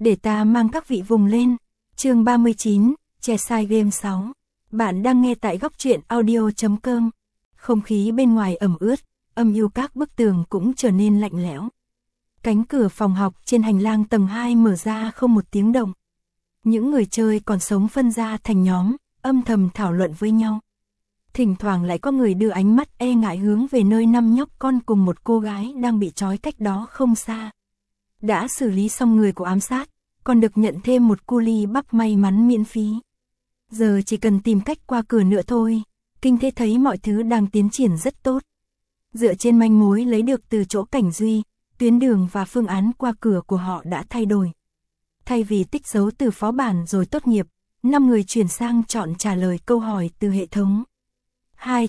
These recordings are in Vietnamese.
để ta mang các vị vùng lên. Chương 39, Cheshire Game 6. Bạn đang nghe tại góc truyện audio.com. Không khí bên ngoài ẩm ướt, âm u các bức tường cũng trở nên lạnh lẽo. Cánh cửa phòng học trên hành lang tầng 2 mở ra không một tiếng động. Những người chơi còn sống phân ra thành nhóm, âm thầm thảo luận với nhau. Thỉnh thoảng lại có người đưa ánh mắt e ngại hướng về nơi 5 nhóc con cùng một cô gái đang bị trói cách đó không xa. Đã xử lý xong người của ám sát, còn được nhận thêm một cu ly bắp may mắn miễn phí. Giờ chỉ cần tìm cách qua cửa nữa thôi. Kinh Thế thấy mọi thứ đang tiến triển rất tốt. Dựa trên manh mối lấy được từ chỗ Cảnh Duy, tuyến đường và phương án qua cửa của họ đã thay đổi. Thay vì tích dấu từ phó bản rồi tốt nghiệp, 5 người chuyển sang chọn trả lời câu hỏi từ hệ thống. 2.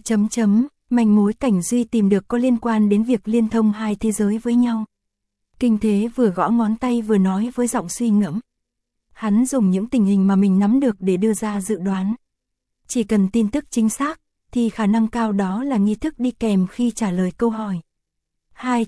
Manh mối Cảnh Duy tìm được có liên quan đến việc liên thông hai thế giới với nhau. Kinh Thế vừa gõ ngón tay vừa nói với giọng suy ngẫm. Hắn dùng những tình hình mà mình nắm được để đưa ra dự đoán. Chỉ cần tin tức chính xác, thì khả năng cao đó là nghi thức đi kèm khi trả lời câu hỏi. 2.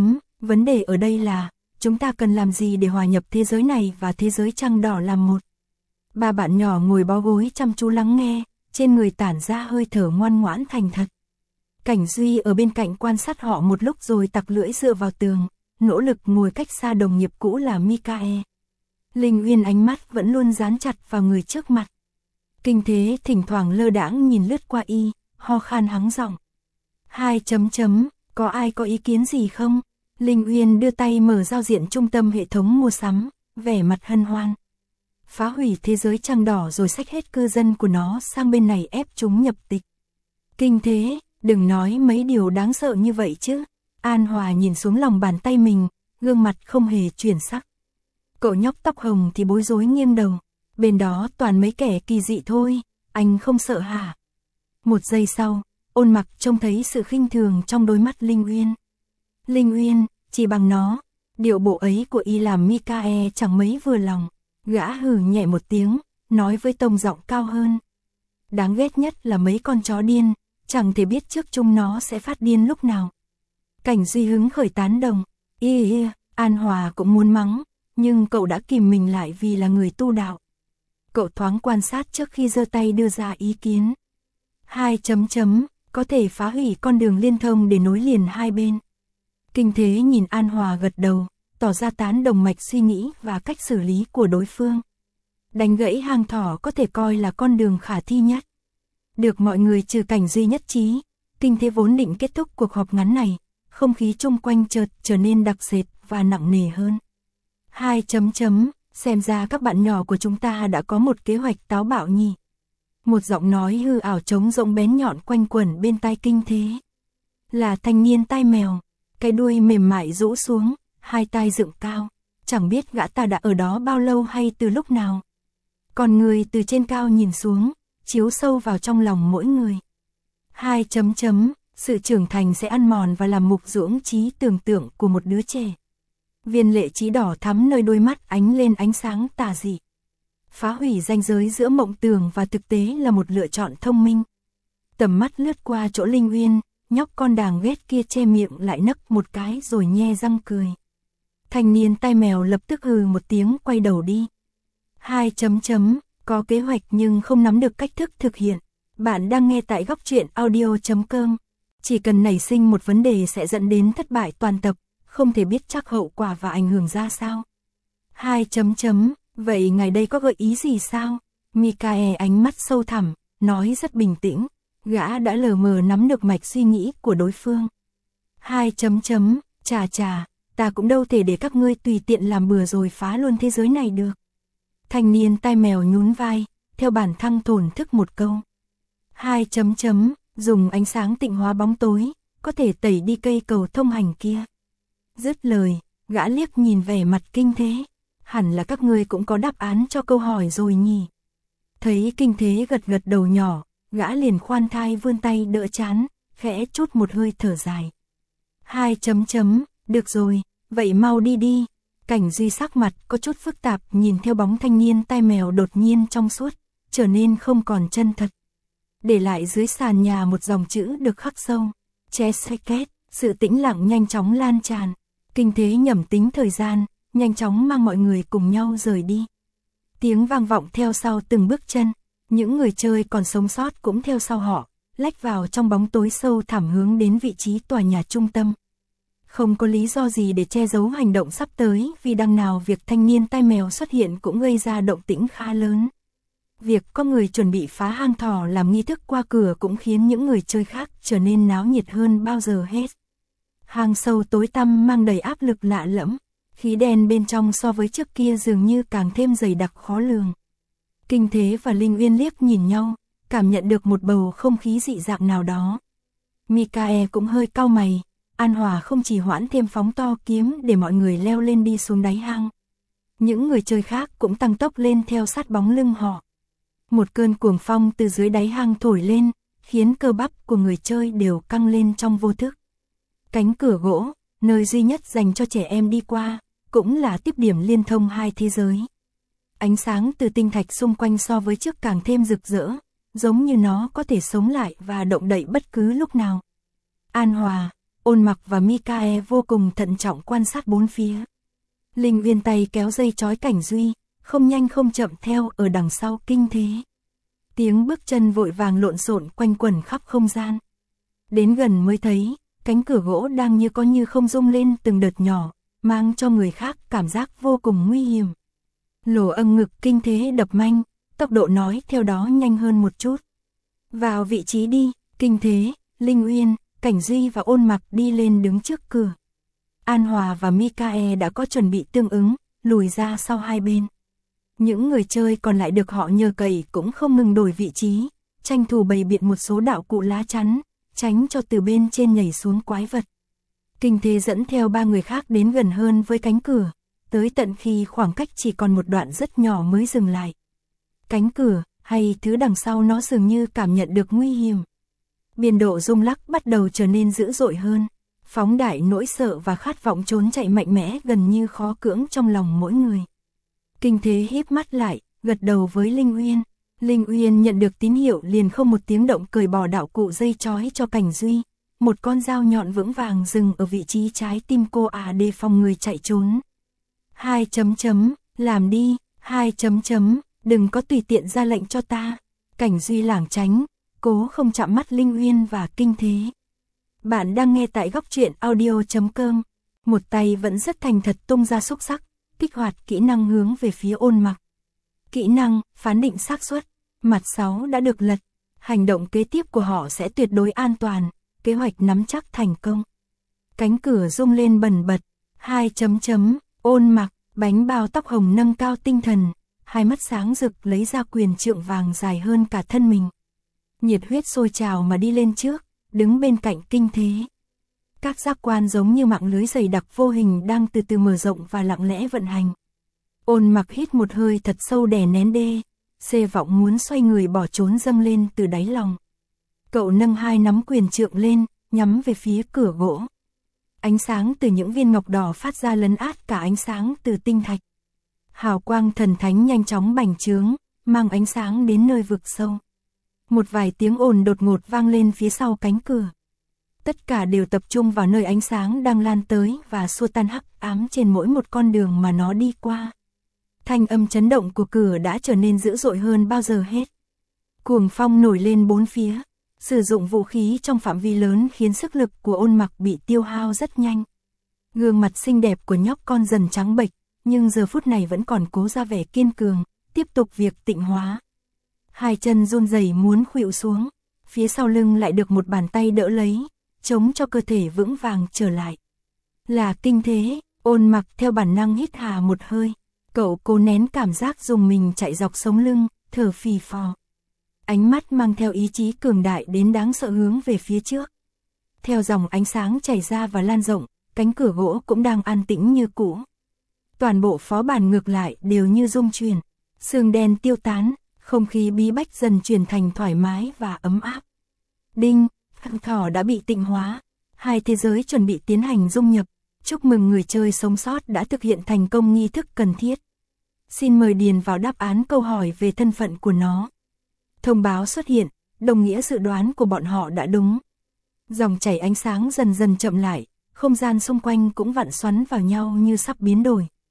Vấn đề ở đây là, chúng ta cần làm gì để hòa nhập thế giới này và thế giới trăng đỏ làm một. Ba bạn nhỏ ngồi bó gối chăm chú lắng nghe, trên người tản ra hơi thở ngoan ngoãn thành thật. Cảnh Duy ở bên cạnh quan sát họ một lúc rồi tặc lưỡi dựa vào tường, nỗ lực ngồi cách xa đồng nghiệp cũ là Mikae. Linh Uyên ánh mắt vẫn luôn dán chặt vào người trước mặt. Kinh Thế thỉnh thoảng lơ đãng nhìn lướt qua y, ho khan hắng giọng. 2. Có ai có ý kiến gì không? Linh Uyên đưa tay mở giao diện trung tâm hệ thống mua sắm, vẻ mặt hân hoan. Phá hủy thế giới trăng đỏ rồi xách hết cư dân của nó sang bên này ép chúng nhập tịch. Kinh Thế, đừng nói mấy điều đáng sợ như vậy chứ. An Hòa nhìn xuống lòng bàn tay mình, gương mặt không hề chuyển sắc. Cậu nhóc tóc hồng thì bối rối nghiêng đầu. Bên đó toàn mấy kẻ kỳ dị thôi, anh không sợ hả? Một giây sau, Ôn Mặc trông thấy sự khinh thường trong đôi mắt Linh Uyên. Linh Uyên, chỉ bằng nó, điệu bộ ấy của y làm Mikae chẳng mấy vừa lòng. Gã hừ nhẹ một tiếng, nói với tông giọng cao hơn. Đáng ghét nhất là mấy con chó điên, chẳng thể biết trước chúng nó sẽ phát điên lúc nào. Cảnh Duy hứng khởi tán đồng. An Hòa cũng muốn mắng, nhưng cậu đã kìm mình lại vì là người tu đạo. Cậu thoáng quan sát trước khi giơ tay đưa ra ý kiến. 2. Có thể phá hủy con đường liên thông để nối liền hai bên. Kinh Thế nhìn An Hòa gật đầu, tỏ ra tán đồng mạch suy nghĩ và cách xử lý của đối phương. Đánh gãy hang thỏ có thể coi là con đường khả thi nhất. Được mọi người trừ Cảnh Duy nhất trí, Kinh Thế vốn định kết thúc cuộc họp ngắn này, không khí chung quanh chợt trở nên đặc sệt và nặng nề hơn. 2. Xem ra các bạn nhỏ của chúng ta đã có một kế hoạch táo bạo nhỉ. Một giọng nói hư ảo trống rỗng bén nhọn quanh quẩn bên tai Kinh Thế. Là thanh niên tai mèo, cái đuôi mềm mại rũ xuống, hai tai dựng cao. Chẳng biết gã ta đã ở đó bao lâu hay từ lúc nào. Còn người từ trên cao nhìn xuống, chiếu sâu vào trong lòng mỗi người. 2. Sự trưởng thành sẽ ăn mòn và làm mục dưỡng trí tưởng tượng của một đứa trẻ. Viên lệ trí đỏ thắm nơi đôi mắt ánh lên ánh sáng tà dị. Phá hủy ranh giới giữa mộng tưởng và thực tế là một lựa chọn thông minh. Tầm mắt lướt qua chỗ Linh Uyên, nhóc con đáng ghét kia che miệng lại nấc một cái rồi nhe răng cười. Thanh niên tai mèo lập tức hừ một tiếng quay đầu đi. 2. Có kế hoạch nhưng không nắm được cách thức thực hiện. Bạn đang nghe tại góc truyện audio.com. Chỉ cần nảy sinh một vấn đề sẽ dẫn đến thất bại toàn tập, không thể biết chắc hậu quả và ảnh hưởng ra sao. 2. Vậy ngài đây có gợi ý gì sao? Mikae ánh mắt sâu thẳm, nói rất bình tĩnh, gã đã lờ mờ nắm được mạch suy nghĩ của đối phương. 2. Chà, ta cũng đâu thể để các ngươi tùy tiện làm bừa rồi phá luôn thế giới này được. Thanh niên tai mèo nhún vai, theo bản thăng thổn thức một câu. 2. Dùng ánh sáng tịnh hóa bóng tối, có thể tẩy đi cây cầu thông hành kia. Dứt lời, gã liếc nhìn vẻ mặt Kinh Thế. Hẳn là các ngươi cũng có đáp án cho câu hỏi rồi nhỉ. Thấy Kinh Thế gật gật đầu nhỏ, gã liền khoan thai vươn tay đỡ trán, khẽ chút một hơi thở dài. 2. Được rồi, vậy mau đi đi. Cảnh Duy sắc mặt có chút phức tạp nhìn theo bóng thanh niên tai mèo đột nhiên trong suốt, trở nên không còn chân thật. Để lại dưới sàn nhà một dòng chữ được khắc sâu. Cheshire. Sự tĩnh lặng nhanh chóng lan tràn. Kinh Thế nhẩm tính thời gian, nhanh chóng mang mọi người cùng nhau rời đi. Tiếng vang vọng theo sau từng bước chân, những người chơi còn sống sót cũng theo sau họ, lách vào trong bóng tối sâu thẳm hướng đến vị trí tòa nhà trung tâm. Không có lý do gì để che giấu hành động sắp tới, vì đằng nào việc thanh niên tai mèo xuất hiện cũng gây ra động tĩnh khá lớn. Việc có người chuẩn bị phá hang thỏ làm nghi thức qua cửa cũng khiến những người chơi khác trở nên náo nhiệt hơn bao giờ hết. Hang sâu tối tăm mang đầy áp lực lạ lẫm, khí đen bên trong so với trước kia dường như càng thêm dày đặc khó lường. Kinh Thế và Linh Uyên liếc nhìn nhau, cảm nhận được một bầu không khí dị dạng nào đó. Mikae cũng hơi cau mày, An Hòa không trì hoãn thêm phóng to kiếm để mọi người leo lên đi xuống đáy hang. Những người chơi khác cũng tăng tốc lên theo sát bóng lưng họ. Một cơn cuồng phong từ dưới đáy hang thổi lên, khiến cơ bắp của người chơi đều căng lên trong vô thức. Cánh cửa gỗ, nơi duy nhất dành cho trẻ em đi qua, cũng là tiếp điểm liên thông hai thế giới. Ánh sáng từ tinh thạch xung quanh so với trước càng thêm rực rỡ, giống như nó có thể sống lại và động đậy bất cứ lúc nào. An Hòa, Ôn Mặc và Mikae vô cùng thận trọng quan sát bốn phía. Linh Uyên tay kéo dây trói Cảnh Duy, không nhanh không chậm theo ở đằng sau Kinh Thế. Tiếng bước chân vội vàng lộn xộn quanh quẩn khắp không gian. Đến gần mới thấy, cánh cửa gỗ đang như có như không rung lên từng đợt nhỏ, mang cho người khác cảm giác vô cùng nguy hiểm. Lỗ âng ngực Kinh Thế đập nhanh, tốc độ nói theo đó nhanh hơn một chút. Vào vị trí đi, Kinh Thế, Linh Uyên, Cảnh Duy và Ôn Mặc đi lên đứng trước cửa. An Hòa và Mikae đã có chuẩn bị tương ứng, lùi ra sau hai bên. Những người chơi còn lại được họ nhờ cậy cũng không ngừng đổi vị trí, tranh thủ bày biện một số đạo cụ lá chắn, tránh cho từ bên trên nhảy xuống quái vật. Kinh Thế dẫn theo ba người khác đến gần hơn với cánh cửa, tới tận khi khoảng cách chỉ còn một đoạn rất nhỏ mới dừng lại. Cánh cửa, hay thứ đằng sau nó dường như cảm nhận được nguy hiểm. Biên độ rung lắc bắt đầu trở nên dữ dội hơn, phóng đại nỗi sợ và khát vọng trốn chạy mạnh mẽ gần như khó cưỡng trong lòng mỗi người. Kinh Thế híp mắt lại, gật đầu với Linh Uyên. Linh Uyên nhận được tín hiệu liền không một tiếng động cởi bỏ đạo cụ dây trói cho Cảnh Duy. Một con dao nhọn vững vàng dừng ở vị trí trái tim cô đề phòng người chạy trốn. Làm đi, đừng có tùy tiện ra lệnh cho ta. Cảnh Duy lảng tránh, cố không chạm mắt Linh Uyên và Kinh Thế. Bạn đang nghe tại góc truyện audio.com. Một tay vẫn rất thành thật tung ra xúc sắc, kích hoạt kỹ năng hướng về phía Ôn Mặc. Kỹ năng, phán định xác suất, mặt 6 đã được lật. Hành động kế tiếp của họ sẽ tuyệt đối an toàn, kế hoạch nắm chắc thành công. Cánh cửa rung lên bần bật. Ôn Mặc, bánh bao tóc hồng nâng cao tinh thần, hai mắt sáng rực lấy ra quyền trượng vàng dài hơn cả thân mình. Nhiệt huyết sôi trào mà đi lên trước, đứng bên cạnh Kinh Thế. Các giác quan giống như mạng lưới dày đặc vô hình đang từ từ mở rộng và lặng lẽ vận hành. Ôn Mặc hít một hơi thật sâu đè nén xê vọng muốn xoay người bỏ trốn dâng lên từ đáy lòng. Cậu nâng hai nắm quyền trượng lên, nhắm về phía cửa gỗ. Ánh sáng từ những viên ngọc đỏ phát ra lấn át cả ánh sáng từ tinh thạch. Hào quang thần thánh nhanh chóng bành trướng, mang ánh sáng đến nơi vực sâu. Một vài tiếng ồn đột ngột vang lên phía sau cánh cửa. Tất cả đều tập trung vào nơi ánh sáng đang lan tới và xua tan hắc ám trên mỗi một con đường mà nó đi qua. Thanh âm chấn động của cửa đã trở nên dữ dội hơn bao giờ hết. Cuồng phong nổi lên bốn phía, sử dụng vũ khí trong phạm vi lớn khiến sức lực của Ôn Mặc bị tiêu hao rất nhanh. Gương mặt xinh đẹp của nhóc con dần trắng bệch, nhưng giờ phút này vẫn còn cố ra vẻ kiên cường, tiếp tục việc tịnh hóa. Hai chân run rẩy muốn khuỵu xuống, phía sau lưng lại được một bàn tay đỡ lấy, chống cho cơ thể vững vàng trở lại. Là Kinh Thế, Ôn Mặc theo bản năng hít hà một hơi, cậu cố nén cảm giác dùng mình chạy dọc sống lưng, thở phì phò. Ánh mắt mang theo ý chí cường đại đến đáng sợ hướng về phía trước. Theo dòng ánh sáng chảy ra và lan rộng, cánh cửa gỗ cũng đang an tĩnh như cũ. Toàn bộ phó bản ngược lại đều như rung chuyển, sương đen tiêu tán, không khí bí bách dần chuyển thành thoải mái và ấm áp. Đinh, hang thỏ đã bị tịnh hóa, hai thế giới chuẩn bị tiến hành dung nhập. Chúc mừng người chơi sống sót đã thực hiện thành công nghi thức cần thiết. Xin mời điền vào đáp án câu hỏi về thân phận của nó. Thông báo xuất hiện, đồng nghĩa dự đoán của bọn họ đã đúng. Dòng chảy ánh sáng dần dần chậm lại, không gian xung quanh cũng vặn xoắn vào nhau như sắp biến đổi.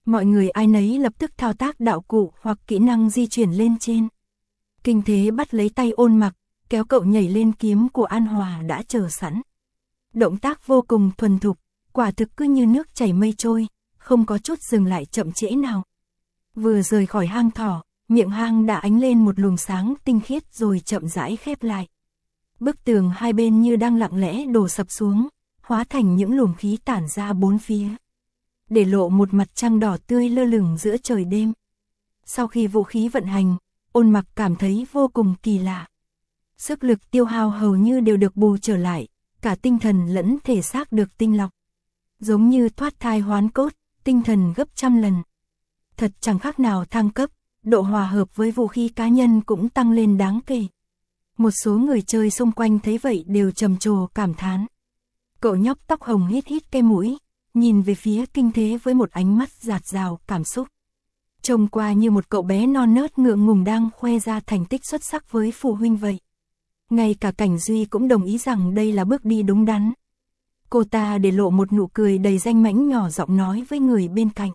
Mọi người ai nấy lập tức thao tác đạo cụ hoặc kỹ năng di chuyển lên trên. Kinh Thế bắt lấy tay Ôn Mặc, kéo cậu nhảy lên kiếm của An Hòa đã chờ sẵn. Động tác vô cùng thuần thục, quả thực cứ như nước chảy mây trôi, không có chút dừng lại chậm trễ nào. Vừa rời khỏi hang thỏ, miệng hang đã ánh lên một luồng sáng tinh khiết rồi chậm rãi khép lại. Bức tường hai bên như đang lặng lẽ đổ sập xuống, hóa thành những luồng khí tản ra bốn phía, để lộ một mặt trăng đỏ tươi lơ lửng giữa trời đêm. Sau khi vũ khí vận hành, Ôn Mặc cảm thấy vô cùng kỳ lạ. Sức lực tiêu hao hầu như đều được bù trở lại, cả tinh thần lẫn thể xác được tinh lọc. Giống như thoát thai hoán cốt, tinh thần gấp trăm lần. Thật chẳng khác nào thăng cấp, độ hòa hợp với vũ khí cá nhân cũng tăng lên đáng kể. Một số người chơi xung quanh thấy vậy đều trầm trồ cảm thán. Cậu nhóc tóc hồng hít hít cái mũi, nhìn về phía Kinh Thế với một ánh mắt dạt dào cảm xúc. Trông qua như một cậu bé non nớt ngượng ngùng đang khoe ra thành tích xuất sắc với phụ huynh vậy. Ngay cả Cảnh Duy cũng đồng ý rằng đây là bước đi đúng đắn. Cô ta để lộ một nụ cười đầy danh mãnh, nhỏ giọng nói với người bên cạnh.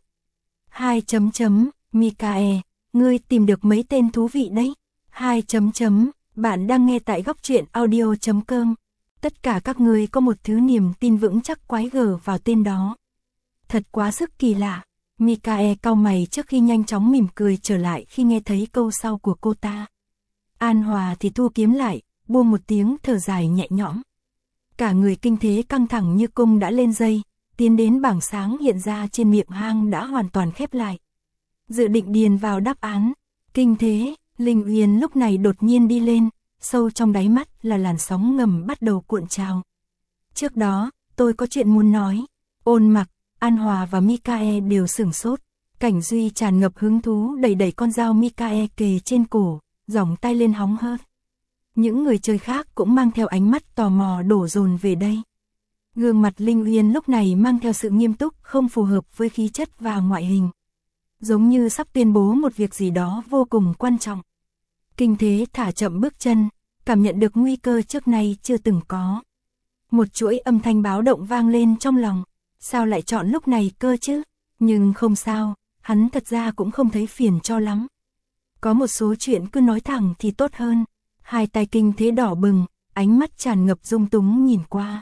Mikae, ngươi tìm được mấy tên thú vị đấy. Bạn đang nghe tại góc truyện audio.com. Tất cả các ngươi có một thứ niềm tin vững chắc quái gở vào tên đó. Thật quá sức kỳ lạ. Mikae cau mày trước khi nhanh chóng mỉm cười trở lại khi nghe thấy câu sau của cô ta. An Hòa thì thu kiếm lại, buông một tiếng thở dài nhẹ nhõm. Cả người Kinh Thế căng thẳng như cung đã lên dây, tiến đến bảng sáng hiện ra trên miệng hang đã hoàn toàn khép lại. Dự định điền vào đáp án. Kinh Thế, Linh Uyên lúc này đột nhiên đi lên, sâu trong đáy mắt là làn sóng ngầm bắt đầu cuộn trào. Trước đó, tôi có chuyện muốn nói. Ôn Mặc, An Hòa và Mikae đều sửng sốt. Cảnh Duy tràn ngập hứng thú đẩy con dao Mikae kề trên cổ, giỏng tay lên hóng hớt. Những người chơi khác cũng mang theo ánh mắt tò mò đổ dồn về đây. Gương mặt Linh Uyên lúc này mang theo sự nghiêm túc không phù hợp với khí chất và ngoại hình. Giống như sắp tuyên bố một việc gì đó vô cùng quan trọng. Kinh Thế thả chậm bước chân, cảm nhận được nguy cơ trước nay chưa từng có. Một chuỗi âm thanh báo động vang lên trong lòng. Sao lại chọn lúc này cơ chứ? Nhưng không sao, hắn thật ra cũng không thấy phiền cho lắm. Có một số chuyện cứ nói thẳng thì tốt hơn. Hai tay Kinh Thế đỏ bừng, ánh mắt tràn ngập dung túng nhìn qua.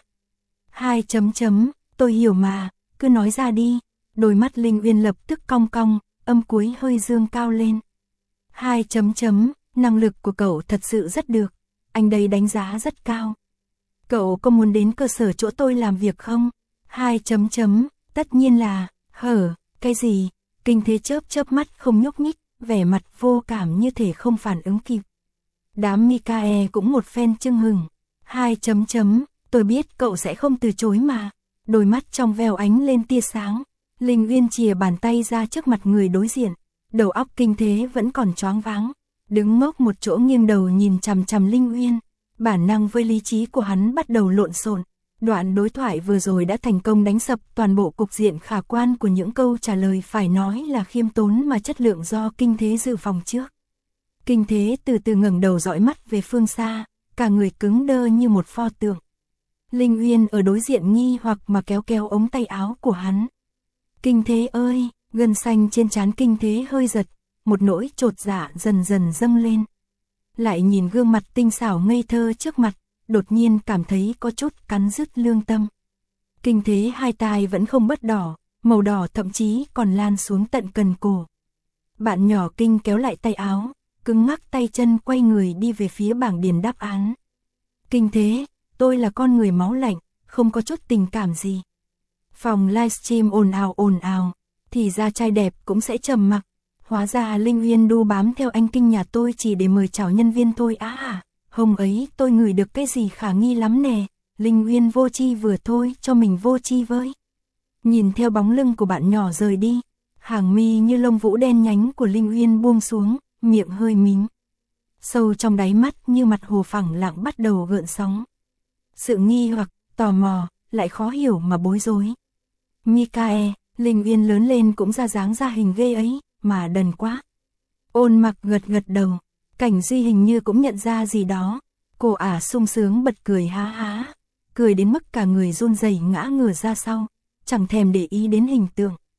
Tôi hiểu mà, cứ nói ra đi. Đôi mắt Linh Uyên lập tức cong cong, âm cuối hơi dương cao lên. Năng lực của cậu thật sự rất được, anh đây đánh giá rất cao. Cậu có muốn đến cơ sở chỗ tôi làm việc không? Tất nhiên là, cái gì? Kinh Thế chớp mắt không nhúc nhích, vẻ mặt vô cảm như thể không phản ứng kịp. Đám Mikae cũng một phen chưng hừng. Tôi biết cậu sẽ không từ chối mà. Đôi mắt trong veo ánh lên tia sáng. Linh Uyên chìa bàn tay ra trước mặt người đối diện. Đầu óc Kinh Thế vẫn còn choáng váng. Đứng ngốc một chỗ nghiêng đầu nhìn chằm chằm Linh Uyên. Bản năng với lý trí của hắn bắt đầu lộn xộn. Đoạn đối thoại vừa rồi đã thành công đánh sập toàn bộ cục diện khả quan của những câu trả lời phải nói là khiêm tốn mà chất lượng do Kinh Thế dự phòng trước. Kinh Thế từ từ ngẩng đầu dõi mắt về phương xa, cả người cứng đơ như một pho tượng. Linh Uyên ở đối diện nghi hoặc mà kéo ống tay áo của hắn. Kinh Thế ơi, gân xanh trên trán Kinh Thế hơi giật, một nỗi chột dạ dần dần dâng lên. Lại nhìn gương mặt tinh xảo ngây thơ trước mặt, đột nhiên cảm thấy có chút cắn rứt lương tâm. Kinh Thế hai tai vẫn không bớt đỏ, màu đỏ thậm chí còn lan xuống tận cần cổ. Bạn nhỏ Kinh kéo lại tay áo, cứng ngắc tay chân quay người đi về phía bảng điền đáp án. Kinh Thế, tôi là con người máu lạnh, không có chút tình cảm gì. Phòng livestream ồn ào, thì ra trai đẹp cũng sẽ trầm mặc. Hóa ra Linh Uyên đu bám theo anh Kinh nhà tôi chỉ để mời chào nhân viên thôi hôm ấy tôi ngửi được cái gì khả nghi lắm nè. Linh Uyên vô tri vừa thôi, cho mình vô tri với. Nhìn theo bóng lưng của bạn nhỏ rời đi, hàng mi như lông vũ đen nhánh của Linh Uyên buông xuống, miệng hơi mím. Sâu trong đáy mắt như mặt hồ phẳng lặng bắt đầu gợn sóng. Sự nghi hoặc, tò mò, lại khó hiểu mà bối rối. Mikae, Linh Uyên lớn lên cũng ra dáng ra hình ghê ấy, mà đần quá. Ôn Mặc gật đầu, Cảnh Duy hình như cũng nhận ra gì đó. Cô ả sung sướng bật cười há, cười đến mức cả người run rẩy ngã ngửa ra sau, chẳng thèm để ý đến hình tượng.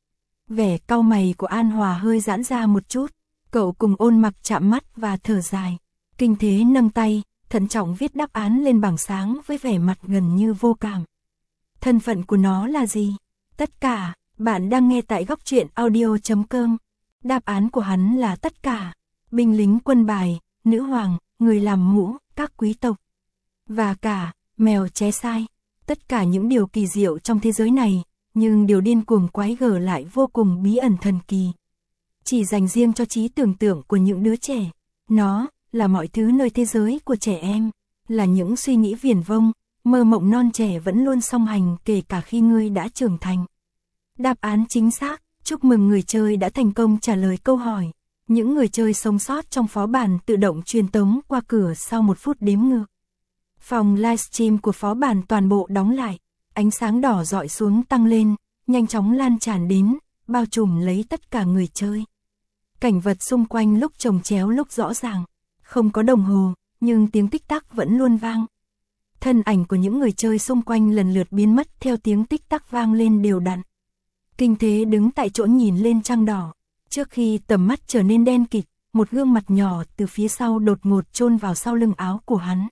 Vẻ cau mày của An Hòa hơi giãn ra một chút, cậu cùng Ôn Mặc chạm mắt và thở dài. Kinh Thế nâng tay, thận trọng viết đáp án lên bảng sáng với vẻ mặt gần như vô cảm. Thân phận của nó là gì? Tất cả, bạn đang nghe tại góc truyện audio.com. Đáp án của hắn là tất cả. Binh lính quân bài, nữ hoàng, người làm mũ, các quý tộc. Và cả, mèo ché sai. Tất cả những điều kỳ diệu trong thế giới này, nhưng điều điên cuồng quái gở lại vô cùng bí ẩn thần kỳ. Chỉ dành riêng cho trí tưởng tượng của những đứa trẻ. Nó là mọi thứ nơi thế giới của trẻ em, là những suy nghĩ viển vông, mơ mộng non trẻ vẫn luôn song hành kể cả khi ngươi đã trưởng thành. Đáp án chính xác, chúc mừng người chơi đã thành công trả lời câu hỏi. Những người chơi sống sót trong phó bản tự động truyền tống qua cửa sau 1 phút đếm ngược. Phòng livestream của phó bản toàn bộ đóng lại, ánh sáng đỏ rọi xuống tăng lên, nhanh chóng lan tràn đến, bao trùm lấy tất cả người chơi. Cảnh vật xung quanh lúc chồng chéo lúc rõ ràng, không có đồng hồ, nhưng tiếng tích tắc vẫn luôn vang. Thân ảnh của những người chơi xung quanh lần lượt biến mất theo tiếng tích tắc vang lên đều đặn. Kinh Thế đứng tại chỗ nhìn lên trăng đỏ, trước khi tầm mắt trở nên đen kịt, một gương mặt nhỏ từ phía sau đột ngột chôn vào sau lưng áo của hắn.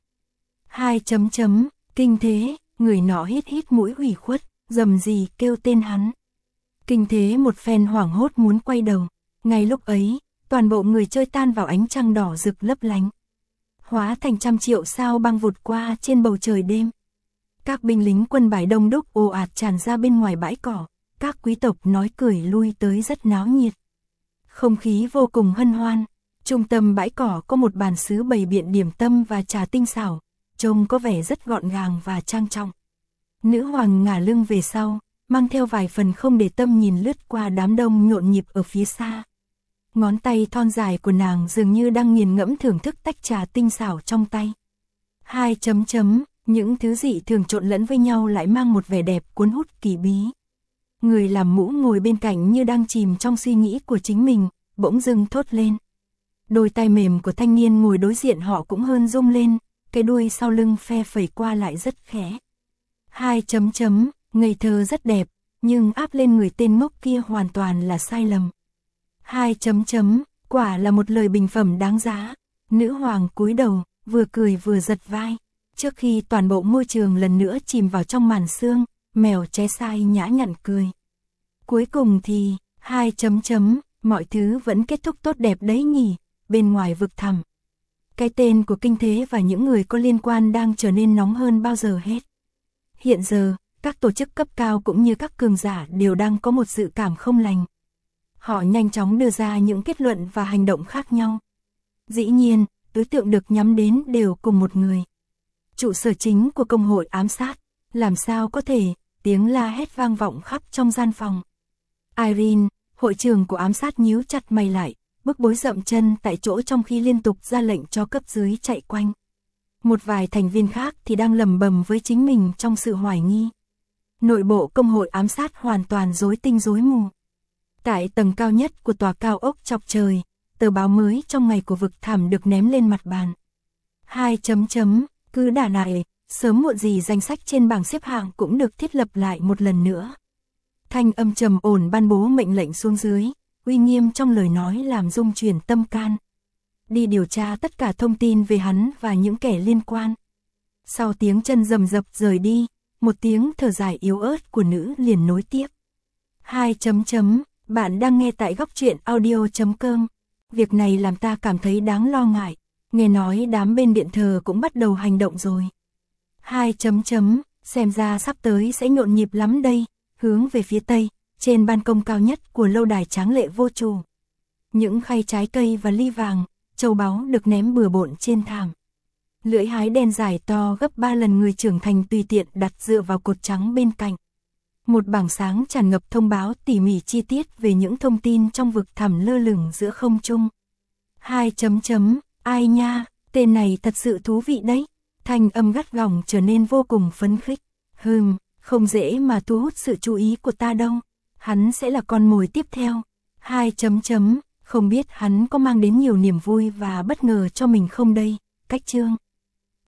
Kinh Thế, người nọ hít hít mũi ủy khuất, rầm rì kêu tên hắn. Kinh Thế một phen hoảng hốt muốn quay đầu, ngay lúc ấy, toàn bộ người chơi tan vào ánh trăng đỏ rực lấp lánh. Hóa thành trăm triệu sao băng vụt qua trên bầu trời đêm. Các binh lính quân bài đông đúc ồ ạt tràn ra bên ngoài bãi cỏ, các quý tộc nói cười lui tới rất náo nhiệt. Không khí vô cùng hân hoan, trung tâm bãi cỏ có một bàn sứ bày biện điểm tâm và trà tinh xảo, trông có vẻ rất gọn gàng và trang trọng. Nữ hoàng ngả lưng về sau, mang theo vài phần không để tâm nhìn lướt qua đám đông nhộn nhịp ở phía xa. Ngón tay thon dài của nàng dường như đang nghiền ngẫm thưởng thức tách trà tinh xảo trong tay. Những thứ dị thường trộn lẫn với nhau lại mang một vẻ đẹp cuốn hút kỳ bí. Người làm mũ ngồi bên cạnh như đang chìm trong suy nghĩ của chính mình, bỗng dưng thốt lên. Đôi tay mềm của thanh niên ngồi đối diện họ cũng hơn rung lên, cái đuôi sau lưng phe phẩy qua lại rất khẽ. Ngây thơ rất đẹp, nhưng áp lên người tên ngốc kia hoàn toàn là sai lầm. Quả là một lời bình phẩm đáng giá. Nữ hoàng cúi đầu, vừa cười vừa giật vai. Trước khi toàn bộ môi trường lần nữa chìm vào trong màn sương, mèo ché sai nhã nhặn cười. Cuối cùng thì, mọi thứ vẫn kết thúc tốt đẹp đấy nhỉ, bên ngoài vực thẳm. Cái tên của Kinh Thế và những người có liên quan đang trở nên nóng hơn bao giờ hết. Hiện giờ, các tổ chức cấp cao cũng như các cường giả đều đang có một dự cảm không lành. Họ nhanh chóng đưa ra những kết luận và hành động khác nhau. Dĩ nhiên, đối tượng được nhắm đến đều cùng một người. Trụ sở chính của công hội ám sát, làm sao có thể, tiếng la hét vang vọng khắp trong gian phòng. Irene, hội trưởng của ám sát nhíu chặt mày lại, bức bối dậm chân tại chỗ trong khi liên tục ra lệnh cho cấp dưới chạy quanh. Một vài thành viên khác thì đang lầm bầm với chính mình trong sự hoài nghi. Nội bộ công hội ám sát hoàn toàn rối tinh rối mù. Tại tầng cao nhất của tòa cao ốc chọc trời, tờ báo mới trong ngày của vực thẳm được ném lên mặt bàn. Cứ đà này, sớm muộn gì danh sách trên bảng xếp hạng cũng được thiết lập lại một lần nữa. Thanh âm trầm ổn ban bố mệnh lệnh xuống dưới, uy nghiêm trong lời nói làm rung chuyển tâm can. Đi điều tra tất cả thông tin về hắn và những kẻ liên quan. Sau tiếng chân rầm rập rời đi, một tiếng thở dài yếu ớt của nữ liền nối tiếp. Bạn đang nghe tại góc truyện audio.com. Việc này làm ta cảm thấy đáng lo ngại. Nghe nói đám bên điện thờ cũng bắt đầu hành động rồi. Xem ra sắp tới sẽ nhộn nhịp lắm đây. Hướng về phía tây, trên ban công cao nhất của lâu đài tráng lệ vô chủ. Những khay trái cây và ly vàng, châu báu được ném bừa bộn trên thảm. Lưỡi hái đen dài to gấp 3 lần người trưởng thành tùy tiện đặt dựa vào cột trắng bên cạnh. Một bảng sáng tràn ngập thông báo tỉ mỉ chi tiết về những thông tin trong vực thẳm lơ lửng giữa không trung. Ai nha, tên này thật sự thú vị đấy. Thanh âm gắt gỏng trở nên vô cùng phấn khích. Không dễ mà thu hút sự chú ý của ta đâu. Hắn sẽ là con mồi tiếp theo. Không biết hắn có mang đến nhiều niềm vui và bất ngờ cho mình không đây. Cách chương